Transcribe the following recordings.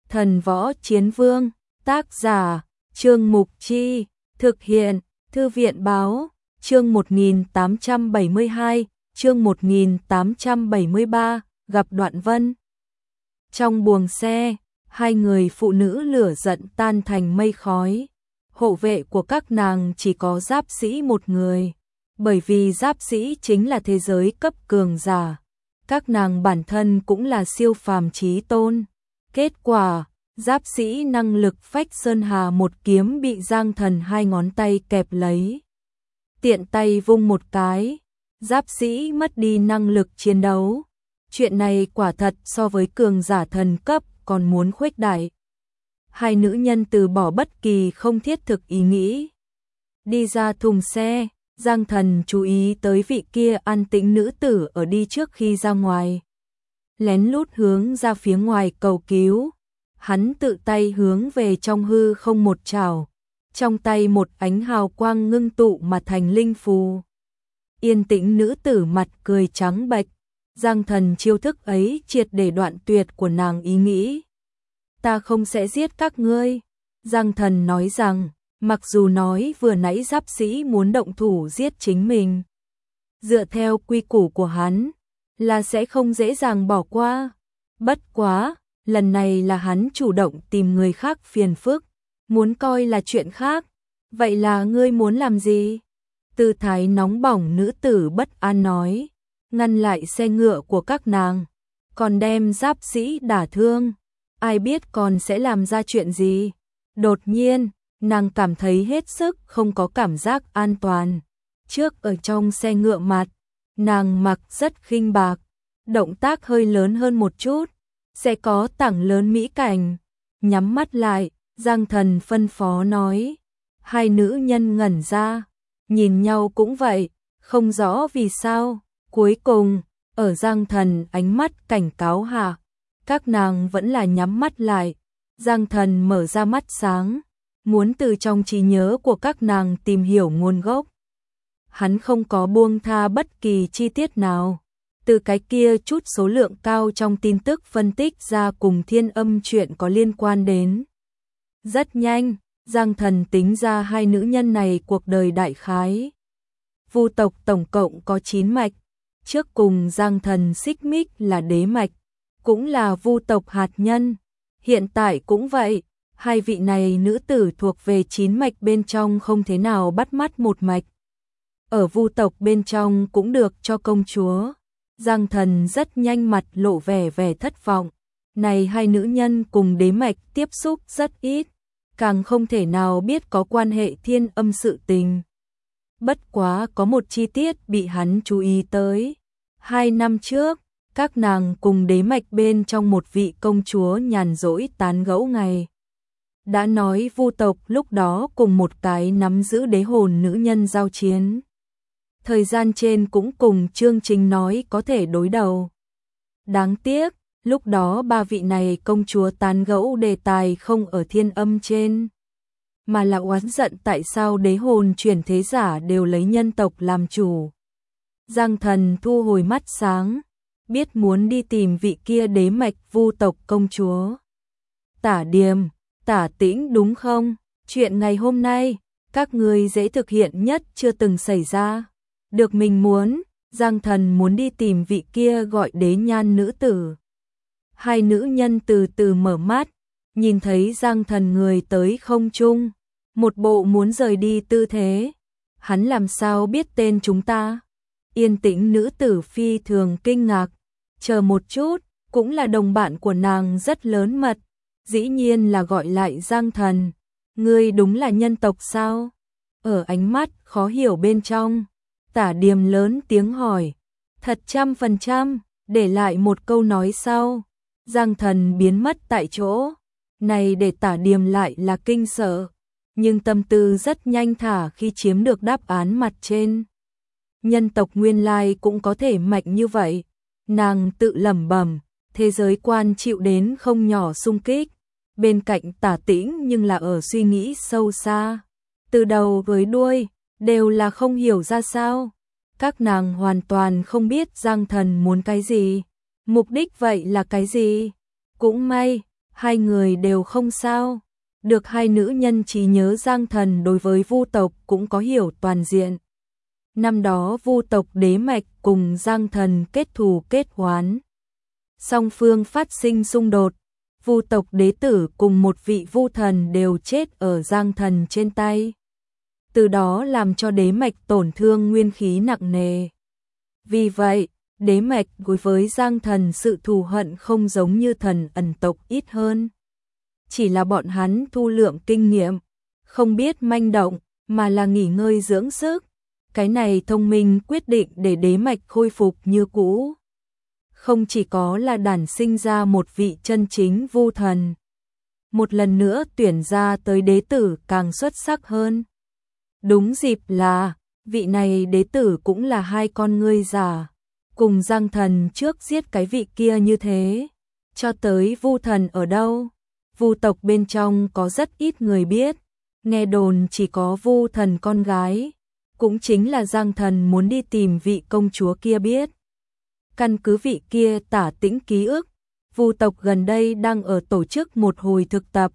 Thần Võ Chiến Vương, tác giả, Trương Mục Chi, thực hiện, Thư viện Báo, chương 1872, chương 1873, gặp Đoạn Vân. Trong buồng xe, hai người phụ nữ lửa giận tan thành mây khói. Hộ vệ của các nàng chỉ có giáp sĩ một người, bởi vì giáp sĩ chính là thế giới cấp cường giả. Các nàng bản thân cũng là siêu phàm chí tôn. Kết quả, giáp sĩ năng lực phách sơn hà một kiếm bị Giang Thần hai ngón tay kẹp lấy. Tiện tay vung một cái, giáp sĩ mất đi năng lực chiến đấu. Chuyện này quả thật so với cường giả thần cấp còn muốn khuếch đại. Hai nữ nhân từ bỏ bất kỳ không thiết thực ý nghĩ. Đi ra thùng xe, Giang Thần chú ý tới vị kia an tĩnh nữ tử ở đi trước khi ra ngoài. Lén lút hướng ra phía ngoài cầu cứu. Hắn tự tay hướng về trong hư không một trảo. Trong tay một ánh hào quang ngưng tụ mà thành linh phù. Yên tĩnh nữ tử mặt cười trắng bệch. Giang Thần chiêu thức ấy triệt để đoạn tuyệt của nàng ý nghĩ. Ta không sẽ giết các ngươi. Giang Thần nói rằng, mặc dù nói vừa nãy giáp sĩ muốn động thủ giết chính mình. Dựa theo quy củ của hắn, là sẽ không dễ dàng bỏ qua. Bất quá, lần này là hắn chủ động tìm người khác phiền phức, muốn coi là chuyện khác. Vậy là ngươi muốn làm gì? Tư thái nóng bỏng nữ tử bất an nói, ngăn lại xe ngựa của các nàng, còn đem giáp sĩ đả thương. Ai biết còn sẽ làm ra chuyện gì? Đột nhiên, nàng cảm thấy hết sức không có cảm giác an toàn. Trước ở trong xe ngựa mặt, nàng mặc rất khinh bạc, động tác hơi lớn hơn một chút, sẽ có tảng lớn mỹ cảnh. Nhắm mắt lại, Giang Thần phân phó nói. Hai nữ nhân ngẩn ra, nhìn nhau cũng vậy, không rõ vì sao. Cuối cùng, ở Giang Thần ánh mắt cảnh cáo hạ, các nàng vẫn là nhắm mắt lại. Giang Thần mở ra mắt sáng, muốn từ trong trí nhớ của các nàng tìm hiểu nguồn gốc. Hắn không có buông tha bất kỳ chi tiết nào. Từ cái kia chút số lượng cao trong tin tức phân tích ra cùng Thiên Âm chuyện có liên quan đến. Rất nhanh, Giang Thần tính ra hai nữ nhân này cuộc đời đại khái. Vu tộc tổng cộng có 9 mạch, trước cùng Giang Thần xích mích là đế mạch, cũng là Vu tộc hạt nhân. Hiện tại cũng vậy, hai vị này nữ tử thuộc về 9 mạch bên trong không thế nào bắt mắt một mạch. Ở Vu tộc bên trong cũng được cho công chúa. Giang Thần rất nhanh mặt lộ vẻ thất vọng. Này hai nữ nhân cùng đế mạch tiếp xúc rất ít, càng không thể nào biết có quan hệ Thiên Âm sự tình. Bất quá có một chi tiết bị hắn chú ý tới. 2 năm trước, các nàng cùng đế mạch bên trong một vị công chúa nhàn rỗi tán gẫu ngày. Đã nói Vu tộc lúc đó cùng một cái nắm giữ đế hồn nữ nhân giao chiến. Thời gian trên cũng cùng chương trình nói có thể đối đầu. Đáng tiếc, lúc đó ba vị này công chúa tán gẫu đề tài không ở Thiên Âm trên, mà là oán giận tại sao đế hồn chuyển thế giả đều lấy nhân tộc làm chủ. Giang Thần thu hồi mắt sáng, biết muốn đi tìm vị kia đế mạch Vu tộc công chúa. Tả Điềm, Tả Tĩnh đúng không? Chuyện ngày hôm nay, các ngươi dễ thực hiện nhất chưa từng xảy ra. Được mình muốn, Giang Thần muốn đi tìm vị kia gọi đế nhan nữ tử. Hai nữ nhân từ từ mở mắt, nhìn thấy Giang Thần người tới không trung, một bộ muốn rời đi tư thế. Hắn làm sao biết tên chúng ta? Yên tĩnh nữ tử phi thường kinh ngạc. Chờ một chút, cũng là đồng bạn của nàng rất lớn mật. Dĩ nhiên là gọi lại Giang Thần. Ngươi đúng là nhân tộc sao? Ở ánh mắt khó hiểu bên trong, Tả Điềm lớn tiếng hỏi. Thật 100%, để lại một câu nói sau. Giang Thần biến mất tại chỗ. Này để Tả Điềm lại là kinh sợ, nhưng tâm tư rất nhanh thả khi chiếm được đáp án mặt trên. Nhân tộc nguyên lai cũng có thể mạnh như vậy. Nàng tự lẩm bẩm, thế giới quan chịu đến không nhỏ xung kích. Bên cạnh Tả Tĩnh nhưng là ở suy nghĩ sâu xa. Từ đầu với đuôi, đều là không hiểu ra sao. Các nàng hoàn toàn không biết Giang Thần muốn cái gì. Mục đích vậy là cái gì? Cũng may, Hai người đều không sao. Được hai nữ nhân trí nhớ Giang Thần đối với Vu tộc cũng có hiểu toàn diện. Năm đó Vu tộc đế mạch cùng Giang Thần kết thù kết oán. Song phương phát sinh xung đột, Vu tộc đế tử cùng một vị Vu thần đều chết ở Giang Thần trên tay. Từ đó làm cho đế mạch tổn thương nguyên khí nặng nề. Vì vậy, đế mạch đối với Giang Thần sự thù hận không giống như thần ẩn tộc ít hơn. Chỉ là bọn hắn thu lượng kinh nghiệm, không biết manh động, mà là nghỉ ngơi dưỡng sức. Cái này thông minh quyết định để đế mạch khôi phục như cũ. Không chỉ có là đản sinh ra một vị chân chính Vu thần, một lần nữa tuyển ra tới đế tử càng xuất sắc hơn. Đúng dịp là, vị này đế tử cũng là hai con ngươi giả, cùng Giang Thần trước giết cái vị kia như thế. Cho tới Vu thần ở đâu? Vu tộc bên trong có rất ít người biết, nghe đồn chỉ có Vu thần con gái, cũng chính là Giang Thần muốn đi tìm vị công chúa kia biết. Căn cứ vị kia tả tĩnh ký ức, Vu tộc gần đây đang ở tổ chức một hồi thực tập.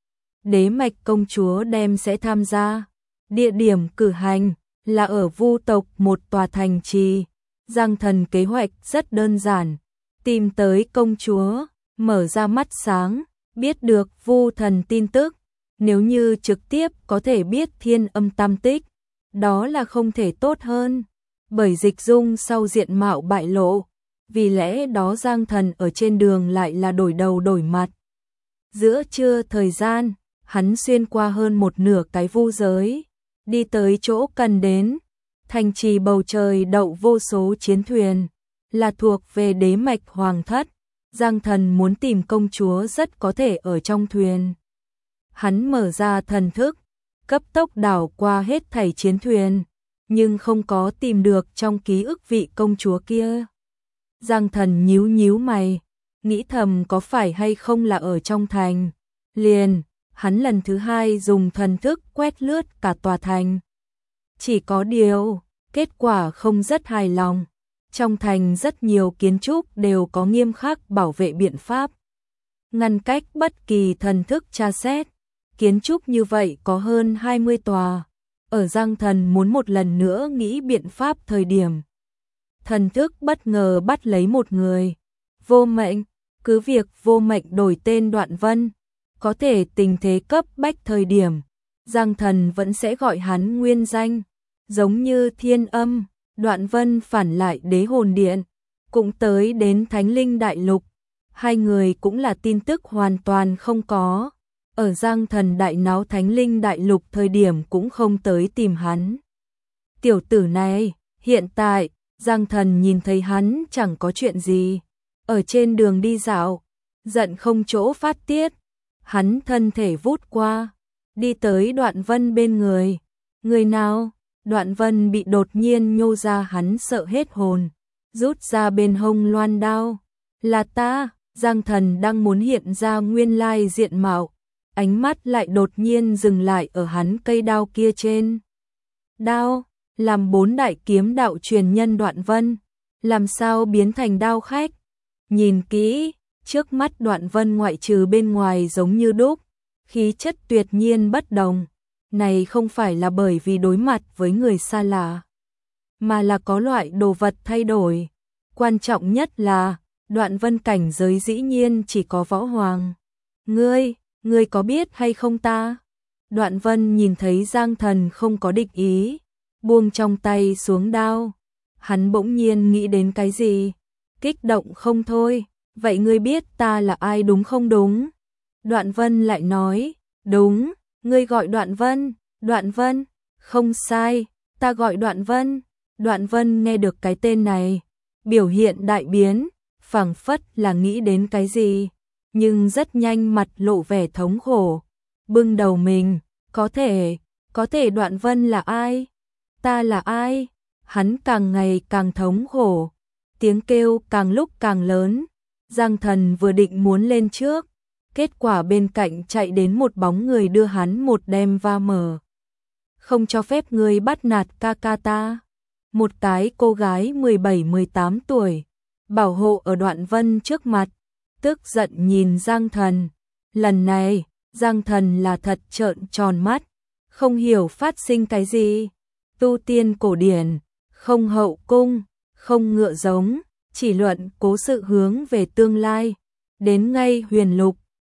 Đế mạch công chúa đem sẽ tham gia. Địa điểm cử hành là ở Vu tộc một tòa thành trì. Giang Thần kế hoạch rất đơn giản, tìm tới công chúa, mở ra mắt sáng, biết được Vu thần tin tức. Nếu như trực tiếp có thể biết Thiên Âm tam tích, đó là không thể tốt hơn. Bởi Dịch Dung sau diện mạo bại lộ, vì lẽ đó Giang Thần ở trên đường lại là đổi đầu đổi mặt. Giữa trưa thời gian, hắn xuyên qua hơn một nửa cái vu giới, đi tới chỗ cần đến. Thành trì bầu trời đậu vô số chiến thuyền, là thuộc về đế mạch hoàng thất. Giang Thần muốn tìm công chúa rất có thể ở trong thuyền. Hắn mở ra thần thức, cấp tốc đảo qua hết thảy chiến thuyền, nhưng không có tìm được trong ký ức vị công chúa kia. Giang Thần nhíu nhíu mày, nghĩ thầm có phải hay không là ở trong thành. Liền, hắn lần thứ hai dùng thần thức quét lướt cả tòa thành. Chỉ có điều, kết quả không rất hài lòng. Trong thành rất nhiều kiến trúc đều có nghiêm khắc bảo vệ biện pháp, ngăn cách bất kỳ thần thức tra xét. Kiến trúc như vậy có hơn 20 tòa. Ở Giang Thần muốn một lần nữa nghĩ biện pháp thời điểm, thần thức bất ngờ bắt lấy một người. Vô Mệnh, cứ việc Vô Mệnh đổi tên Đoạn Vân, có thể tình thế cấp bách thời điểm, Giang Thần vẫn sẽ gọi hắn nguyên danh, giống như Thiên Âm. Đoạn Vân phản lại Đế Hồn Điện, cũng tới đến Thánh Linh Đại Lục. Hai người cũng là tin tức hoàn toàn không có. Ở Giang Thần đại náo Thánh Linh Đại Lục thời điểm cũng không tới tìm hắn. Tiểu tử này, hiện tại, Giang Thần nhìn thấy hắn chẳng có chuyện gì. Ở trên đường đi dạo, giận không chỗ phát tiết. Hắn thân thể vút qua, đi tới Đoạn Vân bên người. Người nào? Đoạn Vân bị đột nhiên nhô ra, hắn sợ hết hồn, rút ra bên hông loan đao. Là ta. Giang Thần đang muốn hiện ra nguyên lai diện mạo, ánh mắt lại đột nhiên dừng lại ở hắn cây đao kia trên. Đao, làm 4 đại kiếm đạo truyền nhân Đoạn Vân, làm sao biến thành đao khách? Nhìn kỹ, trước mắt Đoạn Vân ngoại trừ bên ngoài giống như đúc, khí chất tuyệt nhiên bất đồng. Này không phải là bởi vì đối mặt với người xa lạ, mà là có loại đồ vật thay đổi. Quan trọng nhất là, Đoạn Vân cảnh giới dĩ nhiên chỉ có võ hoàng. Ngươi có biết hay không ta? Đoạn Vân nhìn thấy Giang Thần không có địch ý, buông trong tay xuống đao. Hắn bỗng nhiên nghĩ đến cái gì, kích động không thôi. Vậy ngươi biết ta là ai đúng không? Đúng. Đoạn Vân lại nói, đúng. Ngươi gọi Đoạn Vân? Đoạn Vân? Không sai, ta gọi Đoạn Vân. Đoạn Vân nghe được cái tên này, biểu hiện đại biến, phảng phất là nghĩ đến cái gì, nhưng rất nhanh mặt lộ vẻ thống khổ, bưng đầu mình. Có thể Đoạn Vân là ai? Ta là ai? Hắn càng ngày càng thống khổ, tiếng kêu càng lúc càng lớn. Giang Thần vừa định muốn lên trước, kết quả bên cạnh chạy đến một bóng người đưa hắn một đem va mở. Không cho phép ngươi bắt nạt ca ca ta. Một cái cô gái 17-18 tuổi, bảo hộ ở Đoạn Vân trước mặt, tức giận nhìn Giang Thần. Lần này, Giang Thần là thật trợn tròn mắt, không hiểu phát sinh cái gì. Tu tiên cổ điển, không hậu cung, không ngựa giống, chỉ luận cố sự hướng về tương lai. Đến ngay huyền lục,